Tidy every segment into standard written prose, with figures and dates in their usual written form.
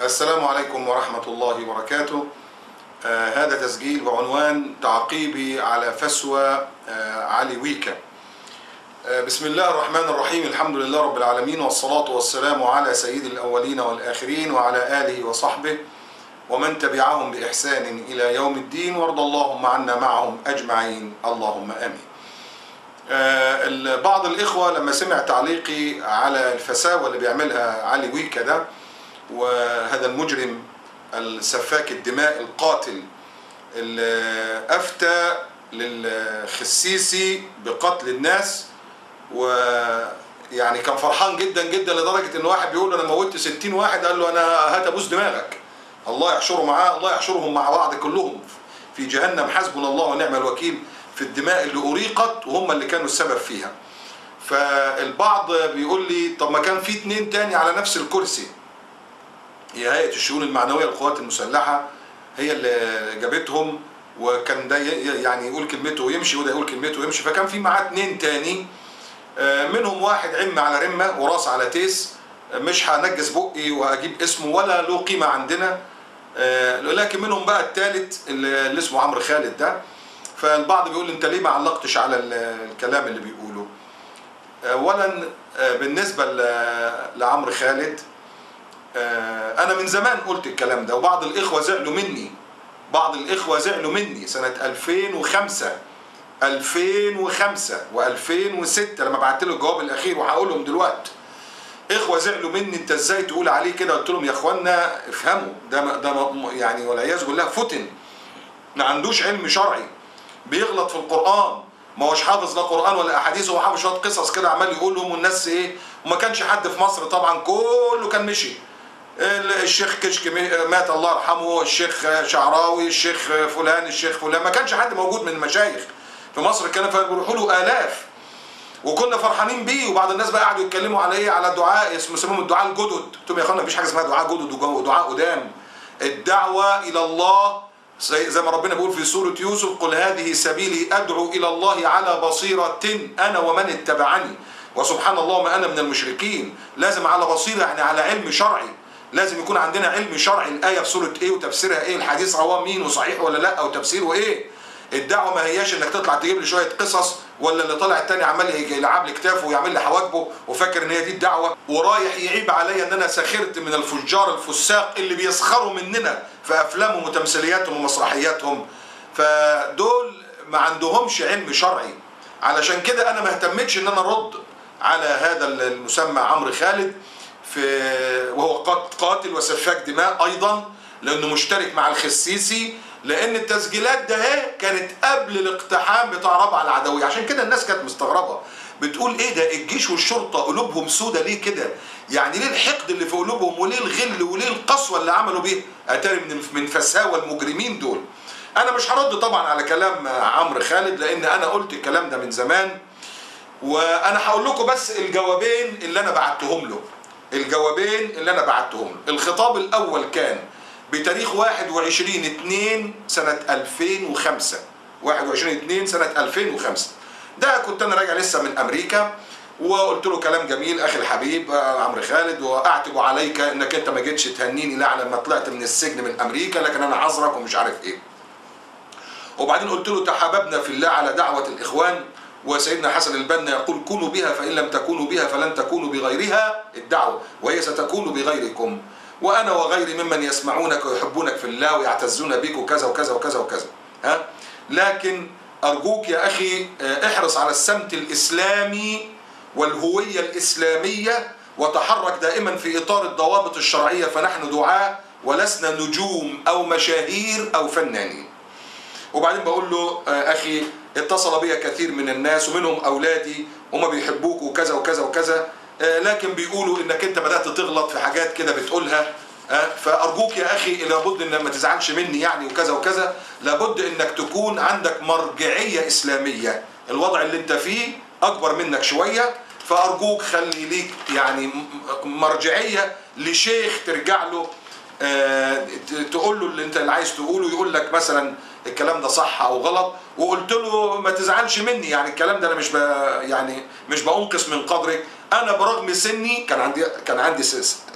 السلام عليكم ورحمة الله وبركاته. هذا تسجيل بعنوان تعقيبي على فسوى علي ويكا. بسم الله الرحمن الرحيم. الحمد لله رب العالمين، والصلاة والسلام على سيد الأولين والآخرين وعلى آله وصحبه ومن تبعهم بإحسان إلى يوم الدين، وارض اللهم عنا معهم أجمعين، اللهم آمين. بعض الإخوة لما سمع تعليقي على الفساوى اللي بيعملها علي ويكا ده، وهذا المجرم السفاك الدماء القاتل اللي أفتى للخسيسي بقتل الناس، ويعني كان فرحان جدا جدا لدرجة ان واحد بيقول له انا موتت 60 واحد، قال له انا هات ابوس دماغك. الله يحشره معاه، الله يحشرهم مع بعض كلهم في جهنم، حسبنا الله ونعم الوكيل في الدماء اللي أريقت وهم اللي كانوا السبب فيها. فالبعض بيقول لي طب ما كان في 2 تاني على نفس الكرسي، هي هيئة الشؤون المعنوية للقوات المسلحة هي اللي جابتهم، وكان ده يعني يقول كلمته ويمشي وده يقول كلمته ويمشي، فكان في معاه 2 تاني، منهم واحد عم على رمة وراس على تيس، مش هنجس بقي واجيب اسمه ولا له قيمة عندنا، لكن منهم بقى الثالث اللي اسمه عمرو خالد ده. فالبعض بيقول انت ليه ما علقتش على الكلام اللي بيقوله؟ اولا بالنسبة لعمرو خالد، انا من زمان قلت الكلام ده، وبعض الاخوة زعلوا مني، سنة 2005 و2006 لما بعت له الجواب الاخير، وهقولهم دلوقتي. اخوة زعلوا مني، انت ازاي تقول عليه كده؟ قلت لهم يا اخوانا افهموا، ده يعني والعياذ بالله فتن، ما عندوش علم شرعي، بيغلط في القرآن، ما هوش حافظ لا قرآن ولا احاديث، هو حافظ شوية قصص كده عمال يقولهم، والناس ايه، وما كانش حد في مصر طبعا، كله كان مشي. الشيخ كشك مات الله يرحمه، الشيخ شعراوي، الشيخ فلان، ما كانش حد موجود من المشايخ في مصر، كانوا بيروحوا له آلاف، وكنا فرحانين بيه. وبعض الناس بقى قعدوا يتكلموا على ايه، على الدعاء، يسموهم الدعاء الجدد. قلت لهم يا اخوانا مفيش حاجه اسمها دعاء جدد ودعاء قدام. الدعوه الى الله زي ما ربنا بيقول في سوره يوسف، قل هذه سبيلي ادعو الى الله على بصيره انا ومن اتبعني وسبحان الله وما انا من المشركين. لازم على بصيره، يعني على علم شرعي، لازم يكون عندنا علم شرعي. الايه في سوره ايه وتفسيرها ايه، الحديث رواه مين وصحيح ولا لا وتفسيره ايه. الدعوه ما هياش انك تطلع تجيب لي شويه قصص، ولا اللي طالع التاني عمال يلعب لي كتافه ويعمل لي حواجبه وفاكر ان هي دي الدعوه، ورايح يعيب عليا ان انا سخرت من الفجار الفساق اللي بيسخروا مننا في افلامهم وتمثيلياتهم ومسرحياتهم. فدول ما عندهمش علم شرعي، علشان كده انا ما اهتمتش ان انا ارد على هذا المسمى عمرو خالد، وهو قاتل وسفاك دماء ايضا، لانه مشترك مع الخسيسي، لان التسجيلات ده كانت قبل الاقتحام بتاع ربع العدوية. عشان كده الناس كانت مستغربة، بتقول ايه ده، الجيش والشرطة قلوبهم سودة ليه كده؟ يعني ليه الحقد اللي في قلوبهم، وليه الغل، وليه القسوة اللي عملوا بيه؟ اتاري من فساوى المجرمين دول. انا مش هرد طبعا على كلام عمرو خالد، لان انا قلت الكلام ده من زمان، وانا هقول لكم بس الجوابين اللي انا بعتهم له. الخطاب الاول كان بتاريخ 21/2 سنة 2005. 21/2 سنة 2005. ده كنت انا راجع لسه من امريكا، وقلت له كلام جميل اخي الحبيب عمرو خالد، واعتب عليك انك انت ما جيتش تهنيني لا لما طلعت من السجن من امريكا، لكن انا عذرك ومش عارف ايه. وبعدين قلت له تحاببنا في الله على دعوة الاخوان، وسيدنا حسن البنا يقول كونوا بها فإن لم تكونوا بها فلن تكونوا بغيرها الدعوة، وهي ستكون بغيركم، وأنا وغيري ممن يسمعونك ويحبونك في الله ويعتزون بك وكذا وكذا وكذا وكذا. لكن أرجوك يا أخي احرص على السمت الإسلامي والهوية الإسلامية، وتحرك دائما في إطار الضوابط الشرعية، فنحن دعاء ولسنا نجوم أو مشاهير أو فنانين. وبعدين بقول له أخي اتصل بي كثير من الناس ومنهم أولادي، وما بيحبوك وكذا وكذا وكذا، لكن بيقولوا انك انت بدأت تغلط في حاجات كده بتقولها، فأرجوك يا أخي لابد ان ما تزعلش مني يعني وكذا وكذا، لابد انك تكون عندك مرجعية إسلامية. الوضع اللي انت فيه أكبر منك شوية، فأرجوك خلي ليك يعني مرجعية لشيخ ترجع له، تقول له اللي انت اللي عايز تقوله، يقول لك مثلا الكلام ده صح او غلط. وقلت له ما تزعلش مني، يعني الكلام ده انا مش بأنقص من قدرك، انا برغم سني كان عندي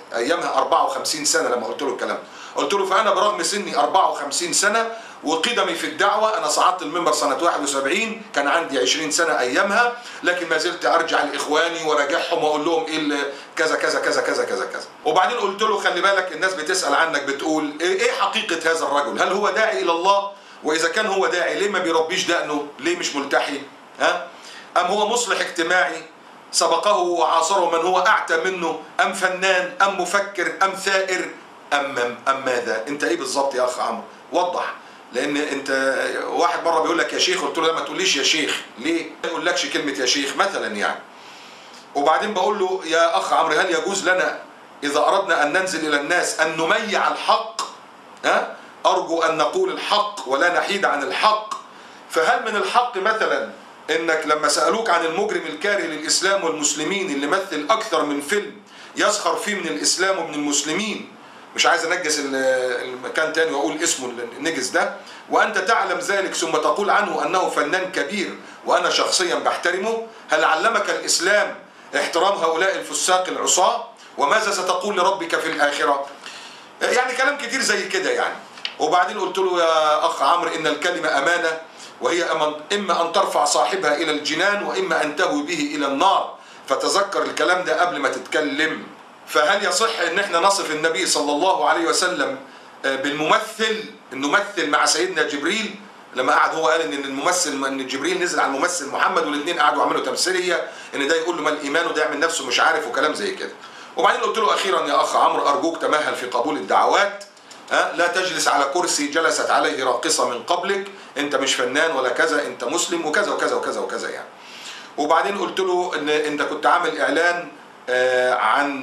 ايامها 54 سنه لما قلت له الكلام. قلت له فانا برغم سني 54 سنه وقدمي في الدعوه، انا صعدت المنبر سنه 71 كان عندي 20 سنه ايامها، لكن ما زلت ارجع لاخواني وراجعهم واقول لهم ايه كذا كذا كذا كذا كذا كذا. وبعدين قلت له خلي بالك الناس بتسال عنك، بتقول ايه حقيقه هذا الرجل؟ هل هو داعي الى الله؟ واذا كان هو داعي ليه ما بيربيش دقنه؟ ليه مش ملتحي؟ ها؟ ام هو مصلح اجتماعي سبقه وعاصره من هو اعتى منه؟ ام فنان؟ ام مفكر؟ ام ثائر؟ ام ماذا؟ انت ايه بالظبط يا اخ عمرو؟ وضح. لان انت واحد مره بيقول لك يا شيخ، قلت له لا ما تقوليش يا شيخ. ليه؟ ما يقولكش كلمه يا شيخ مثلا يعني. وبعدين بقول له يا اخ عمرو هل يجوز لنا اذا اردنا ان ننزل الى الناس ان نميع الحق؟ ها؟ ارجو ان نقول الحق ولا نحيد عن الحق. فهل من الحق مثلا انك لما سالوك عن المجرم الكاره للاسلام والمسلمين اللي مثل اكثر من فيلم يسخر فيه من الاسلام ومن المسلمين، مش عايز انجس المكان تاني واقول اسمه النجس ده، وانت تعلم ذلك ثم تقول عنه انه فنان كبير وانا شخصيا بحترمه، هل علمك الاسلام احترام هؤلاء الفساق العصاة؟ وماذا ستقول لربك في الاخره؟ يعني كلام كتير زي كده يعني. وبعدين قلت له يا اخ عمرو ان الكلمه امانه، وهي اما ان ترفع صاحبها الى الجنان واما ان تهوي به الى النار، فتذكر الكلام ده قبل ما تتكلم. فهل يصح ان احنا نصف النبي صلى الله عليه وسلم بالممثل، انه مثل مع سيدنا جبريل؟ لما قعد هو قال ان جبريل نزل على الممثل محمد والاثنين قعدوا عملوا تمثيليه ان ده يقول له ما الايمان وده يعمل نفسه مش عارف وكلام زي كده. وبعدين قلت له اخيرا يا اخ عمرو ارجوك تمهل في قبول الدعوات، لا تجلس على كرسي جلست عليه راقصه من قبلك، انت مش فنان ولا كذا، انت مسلم وكذا وكذا وكذا وكذا يعني. وبعدين قلت له ان انت كنت عامل اعلان عن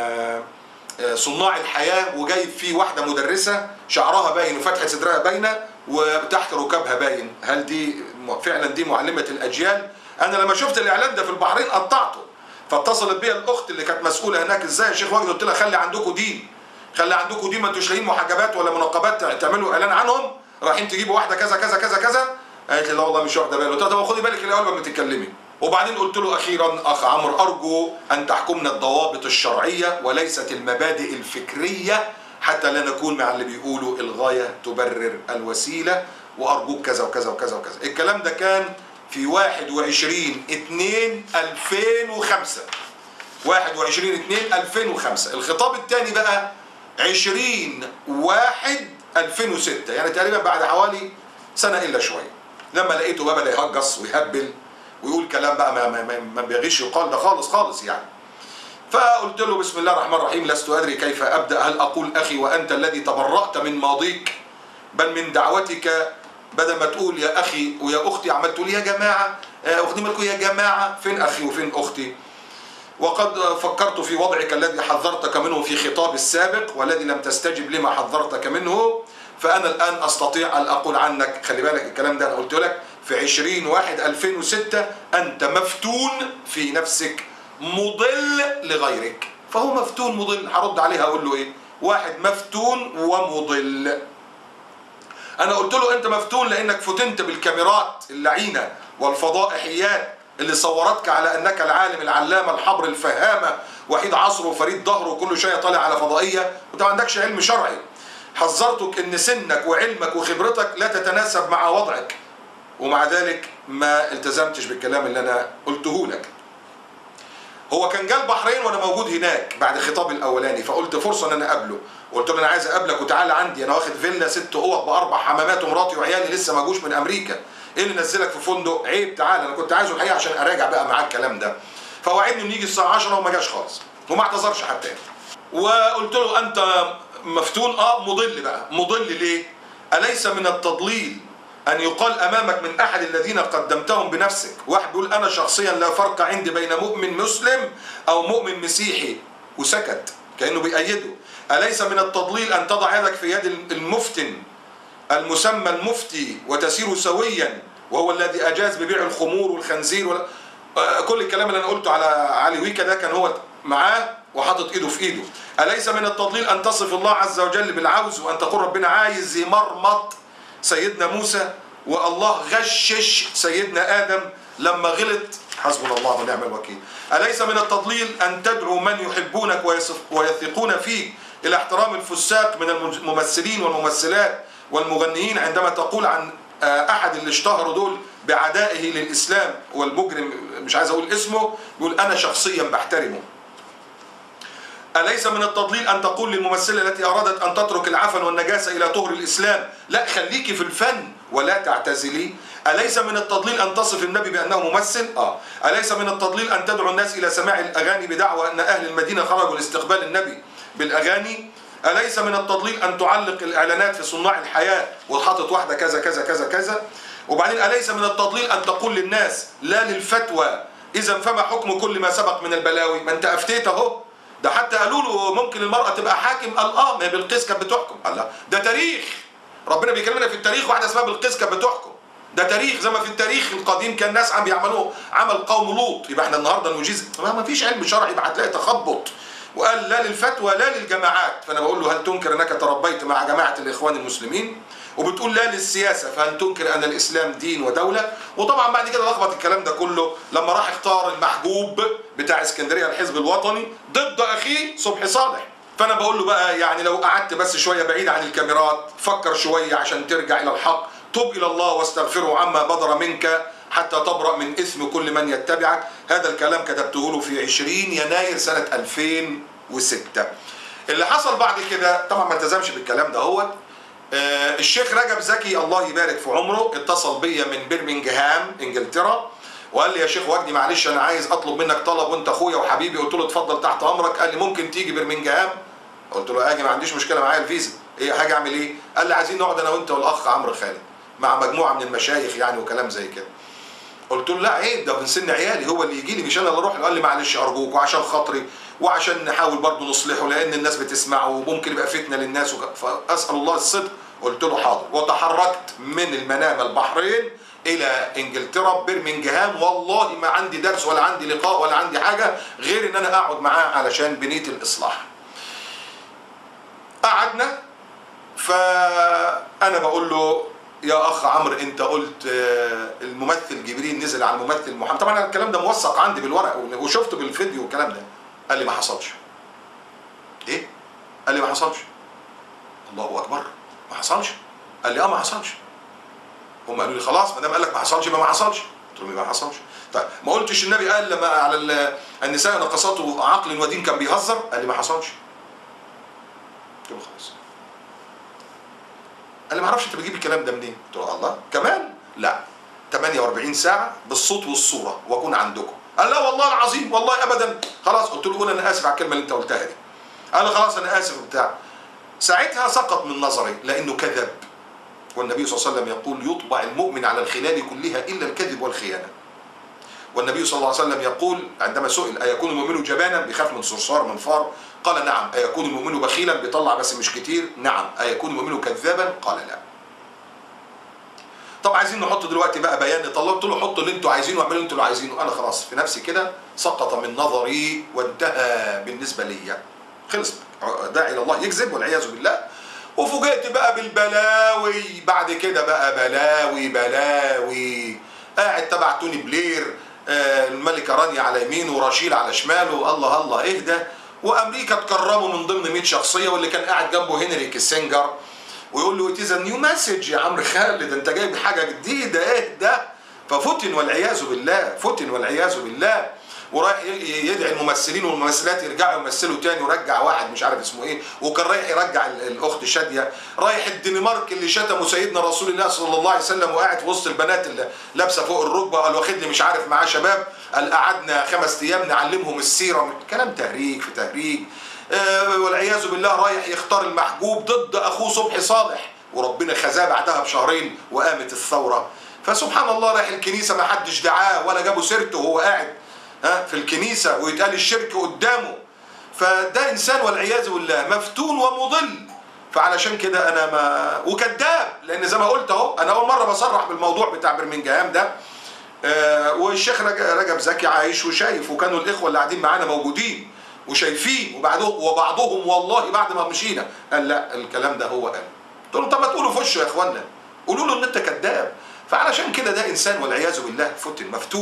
صناع الحياة وجايب فيه واحدة مدرسة شعرها باين وفتحة صدرها باينة وتحت ركابها باين، هل دي فعلا دي معلمة الأجيال؟ أنا لما شفت الإعلان ده في البحرين قطعته، فاتصلت بيا الأخت اللي كانت مسؤولة هناك إزاي يا شيخ وجدي، قلت لها خلي عندكم دين، خلي عندكم دين، ما انتوش لاقيين محجبات ولا منقبات تعملوا إعلان عنهم، رايحين تجيبوا واحدة كذا كذا كذا كذا. قالت لي لا والله مش واخدة بالي. قلت لها طب خدي بالك الأول قبل ما تتكلمي. وبعدين قلت له اخيرا اخ عمرو ارجو ان تحكمنا الضوابط الشرعيه وليست المبادئ الفكريه حتى لا نكون مع اللي بيقولوا الغايه تبرر الوسيله، وارجوك كذا وكذا وكذا وكذا. الكلام ده كان في 21/2/2005. 21/2/2005. الخطاب الثاني بقى 20/1/2006، يعني تقريبا بعد حوالي سنه الا شويه، لما لقيته بقى بدا يهجص ويهبل ويقول كلام بقى ما بيغيش يقال ده خالص خالص يعني. فقلت له بسم الله الرحمن الرحيم لست أدري كيف أبدأ، هل أقول أخي وأنت الذي تبرأت من ماضيك بل من دعوتك، بدل ما تقول يا أخي ويا أختي عملت تقول يا جماعة، واخدين بالكم يا جماعة، فين أخي وفين أختي؟ وقد فكرت في وضعك الذي حذرتك منه في خطاب السابق والذي لم تستجب لما حذرتك منه، فأنا الآن أستطيع أن أقول عنك، خلي بالك الكلام ده أنا قلت لك في 20/1/2006، أنت مفتون في نفسك مضل لغيرك. فهو مفتون مضل، هرد عليه هقول له إيه؟ واحد مفتون ومضل. أنا قلت له أنت مفتون لأنك فتنت بالكاميرات اللعينة والفضائحيات اللي صورتك على أنك العالم العلامة الحبر الفهامة وحيد عصره وفريد ظهره وكل شيء طالع على فضائية وأنت ما عندكش علم شرعي. حذرتك ان سنك وعلمك وخبرتك لا تتناسب مع وضعك، ومع ذلك ما التزمتش بالكلام اللي انا قلته لك. هو كان جه البحرين وانا موجود هناك بعد خطابي الاولاني، فقلت فرصه ان انا اقابله، وقلت له انا عايز اقابلك وتعالى عندي، انا واخد فيلا 6 اوض ب4 حمامات ومراتي وعيالي لسه ما جوش من امريكا، ايه اللي نزلك في فندق؟ عيب تعالى. انا كنت عايزه الحقيقه عشان اراجع بقى معاه الكلام ده، فوعدني انه يجي الساعه 10 وما جاش خالص وما اعتذرش حتى. وقلت له انت مفتون مضل بقى. مضل ليه؟ أليس من التضليل أن يقال أمامك من أحد الذين قدمتهم بنفسك، واحد بيقول أنا شخصيا لا فرق عندي بين مؤمن مسلم أو مؤمن مسيحي، وسكت كأنه بيأيده. أليس من التضليل أن تضع يدك في يد المفتن المسمى المفتي وتسير سويا، وهو الذي أجاز ببيع الخمور والخنزير كل الكلام اللي أنا قلته على علي ويكا ده كان هو معاه وحاطط ايده في ايده. أليس من التضليل أن تصف الله عز وجل بالعوز وأن تقول ربنا عايز يمرمط سيدنا موسى، والله غشش سيدنا آدم لما غلط حسبنا الله ونعم الوكيل. أليس من التضليل أن تدعو من يحبونك ويثقون فيك إلى احترام الفساق من الممثلين والممثلات والمغنيين عندما تقول عن أحد اللي اشتهروا دول بعدائه للإسلام والمجرم مش عايز أقول اسمه يقول أنا شخصيا بحترمه؟ أليس من التضليل أن تقول للممثلة التي أرادت أن تترك العفن والنجاسة إلى طهر الإسلام لا خليكي في الفن ولا تعتزلي؟ أليس من التضليل أن تصف النبي بأنه ممثل؟ أليس من التضليل أن تدعو الناس إلى سماع الأغاني بدعوى أن أهل المدينة خرجوا لاستقبال النبي بالأغاني؟ أليس من التضليل أن تعلق الإعلانات في صناع الحياة وحاطط واحدة كذا كذا كذا كذا؟ وبعدين أليس من التضليل أن تقول للناس لا للفتوى إذا فما حكم كل ما سبق من البلاوي؟ ما أنت أفتيت أهو. ده حتى قالوا له ممكن المرأة تبقى حاكم، قال ما هي بلقيس كانت بتحكم. الله، ده تاريخ ربنا بيكلمنا في التاريخ، واحدة اسمها بلقيس كانت بتحكم. ده تاريخ زي ما في التاريخ القديم كان ناس عم بيعملوه عمل قوم لوط. يبقى احنا النهارده نجيز؟ ما فيش علم شرعي، يبقى هتلاقي تخبط. وقال لا للفتوى لا للجماعات. فانا بقول له هل تنكر انك تربيت مع جماعه الاخوان المسلمين؟ وبتقول لا للسياسه، فهل تنكر ان الاسلام دين ودوله؟ وطبعا بعد كده لخبط الكلام ده كله لما راح اختار المحجوب بتاع اسكندريه الحزب الوطني ضد اخيه صبحي صالح. فانا بقول له بقى يعني لو قعدت بس شويه بعيد عن الكاميرات، فكر شويه عشان ترجع الى الحق، تب الى الله واستغفره عما بدر منك حتى تبرأ من إثم كل من يتبعك. هذا الكلام كتبته له في 20 يناير سنة 2006. اللي حصل بعد كده طبعا ما التزمش بالكلام ده. هو الشيخ رجب زكي الله يبارك في عمره اتصل بيا من برمنجهام انجلترا وقال لي يا شيخ وجدي معلش انا عايز اطلب منك طلب وانت اخويا وحبيبي. قلت له اتفضل تحت امرك. قال لي ممكن تيجي برمنجهام؟ قلت له اجي، ما عنديش مشكله، معايا الفيزا. ايه حاجه اعمل ايه؟ قال لي عايزين نقعد انا وانت والاخ عمرو خالد مع مجموعه من المشايخ يعني وكلام زي كده. قلت له لا عيب، ده من سن عيالي، هو اللي يجي لي مش انا اللي اروح له. قال لي معلش ارجوك وعشان خاطري وعشان نحاول برضه نصلحه لان الناس بتسمعه وممكن يبقى فتنه للناس فاسال الله الصدق. قلت له حاضر، وتحركت من المنامه البحرين الى انجلترا برمنجهام. والله ما عندي درس ولا عندي لقاء ولا عندي حاجه غير ان انا اقعد معاه علشان بنيه الاصلاح. قعدنا، فانا بقول له يا اخ عمرو انت قلت الممثل جبريل نزل على الممثل محمد. طبعا الكلام ده موثق عندي بالورق وشفته بالفيديو والكلام ده. قال لي ما حصلش. ايه؟ قال لي ما حصلش. الله اكبر، ما حصلش؟ قال لي ما حصلش. هم قالوا لي خلاص ما دام قال لك ما حصلش يبقى ما حصلش. قلت لهم ما حصلش. طيب ما قلتش النبي قال لما على النساء نقصاته عقل ودين كان بيهزر؟ قال لي ما حصلش. قلت له خلاص. قال لي ما اعرفش انت بتجيب الكلام ده منين؟ قلت له الله كمان؟ لا 48 ساعه بالصوت والصوره واكون عندكم. قال لا والله العظيم والله ابدا. خلاص قلت له قول انا اسف على الكلمه اللي انت قلتها دي. قال لي خلاص انا اسف وبتاع. ساعتها سقط من نظري لانه كذب، والنبي صلى الله عليه وسلم يقول يطبع المؤمن على الخلال كلها الا الكذب والخيانه. والنبي صلى الله عليه وسلم يقول عندما سئل ايكون المؤمن جبانا بيخاف من صرصار من فار؟ قال نعم. ايكون المؤمن بخيلا بيطلع بس مش كتير؟ نعم. ايكون المؤمن كذابا؟ قال لا. طب عايزين نحط دلوقتي بقى بيان. طلبت له حطوا اللي انتوا عايزينه واعملوا اللي انتوا عايزينه. انا خلاص في نفسي كده سقط من نظري وانتهى بالنسبه لي، خلص. داعي الى الله يكذب والعياذ بالله. وفوجئت بقى بالبلاوي بعد كده، بقى بلاوي. قاعد تبع توني بلير، الملكه رانيا على يمينه ورشيل على شماله. الله الله اهدى. وامريكا تكرمه من ضمن 100 شخصيه، واللي كان قاعد جنبه هنري كيسنجر ويقول له اتيز نيو مسج يا عمرو خالد، انت جايب حاجه جديده اهدى. ففتن والعياذ بالله، فتن والعياذ بالله. ورايح يدعي الممثلين والممثلات يرجعوا يمثلوا تاني، ورجع واحد مش عارف اسمه ايه، وكان رايح يرجع الاخت شاديه. رايح الدنمارك اللي شتموا سيدنا رسول الله صلى الله عليه وسلم وقاعد في وسط البنات اللي لابسه فوق الركبه، قال واخد لي مش عارف معاه شباب، قال قعدنا 5 ايام نعلمهم السيره. كلام تهريج في تهريج. والعياذ بالله رايح يختار المحجوب ضد اخوه صبحي صالح، وربنا خزاه بعدها بشهرين وقامت الثوره. فسبحان الله رايح الكنيسه ما حدش دعاه ولا جابوا سيرته وهو قاعد في الكنيسه ويتقال الشرك قدامه. فده انسان والعياذ بالله مفتون ومضل. فعلشان كده انا ما وكذاب، لان زي ما قلت اهو انا اول مره بصرح بالموضوع بتاع برمنجهام ده. والشيخ رجب زكي عايش وشايف، وكانوا الاخوه اللي قاعدين معانا موجودين وشايفين، وبعضهم والله بعد ما مشينا قال لا الكلام ده هو قال. قلت لهم طب ما تقولوا في وشه يا اخوانا، قولوا له ان انت كذاب. فعلشان كده ده انسان والعياذ بالله فتن مفتون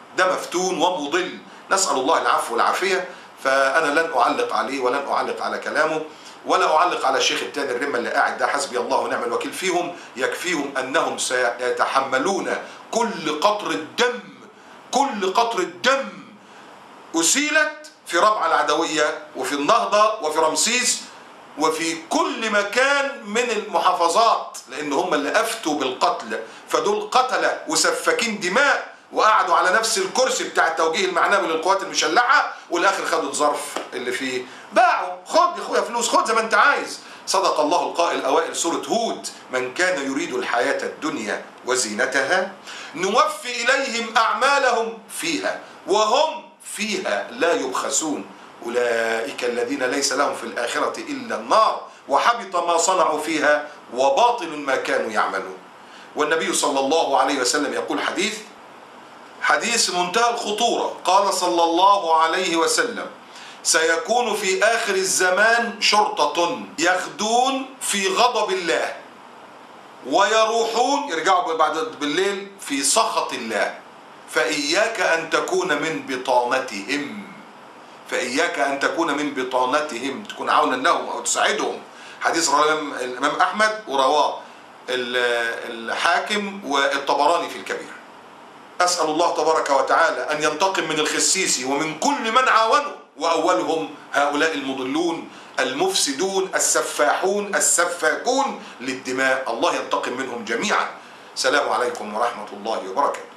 ده مفتون ومضل، نسأل الله العفو والعافية. فأنا لن أعلق عليه ولن أعلق على كلامه ولا أعلق على الشيخ التاني الرمة اللي قاعد ده، حسبي الله ونعم الوكيل فيهم. يكفيهم أنهم سيتحملون كل قطرة دم، كل قطرة دم أسيلت في ربعة العدوية وفي النهضة وفي رمسيس وفي كل مكان من المحافظات، لأن هم اللي أفتوا بالقتل. فدول قتلة وسفاكين دماء، وقعدوا على نفس الكرسي بتاع التوجيه المعنوي للقوات المسلحة، والآخر خدوا الظرف اللي فيه باعوا. خد يا أخويا فلوس، خد زي ما أنت عايز. صدق الله القائل أوائل سورة هود: من كان يريد الحياة الدنيا وزينتها نوفي إليهم أعمالهم فيها وهم فيها لا يبخسون أولئك الذين ليس لهم في الآخرة إلا النار وحبط ما صنعوا فيها وباطل ما كانوا يعملون. والنبي صلى الله عليه وسلم يقول حديث منتهى الخطورة، قال صلى الله عليه وسلم: سيكون في آخر الزمان شرطة يغدون في غضب الله ويروحون، يرجعوا بعد بالليل في سخط الله، فإياك أن تكون من بطانتهم، فإياك أن تكون من بطانتهم، تكون عونا لهم أو تساعدهم. حديث رواه الإمام أحمد ورواه الحاكم والطبراني في الكبير. أسأل الله تبارك وتعالى أن ينتقم من الخسيس ومن كل من عاونوا، وأولهم هؤلاء المضلون المفسدون السفاحون السفاكون للدماء. الله ينتقم منهم جميعا. سلام عليكم ورحمة الله وبركاته.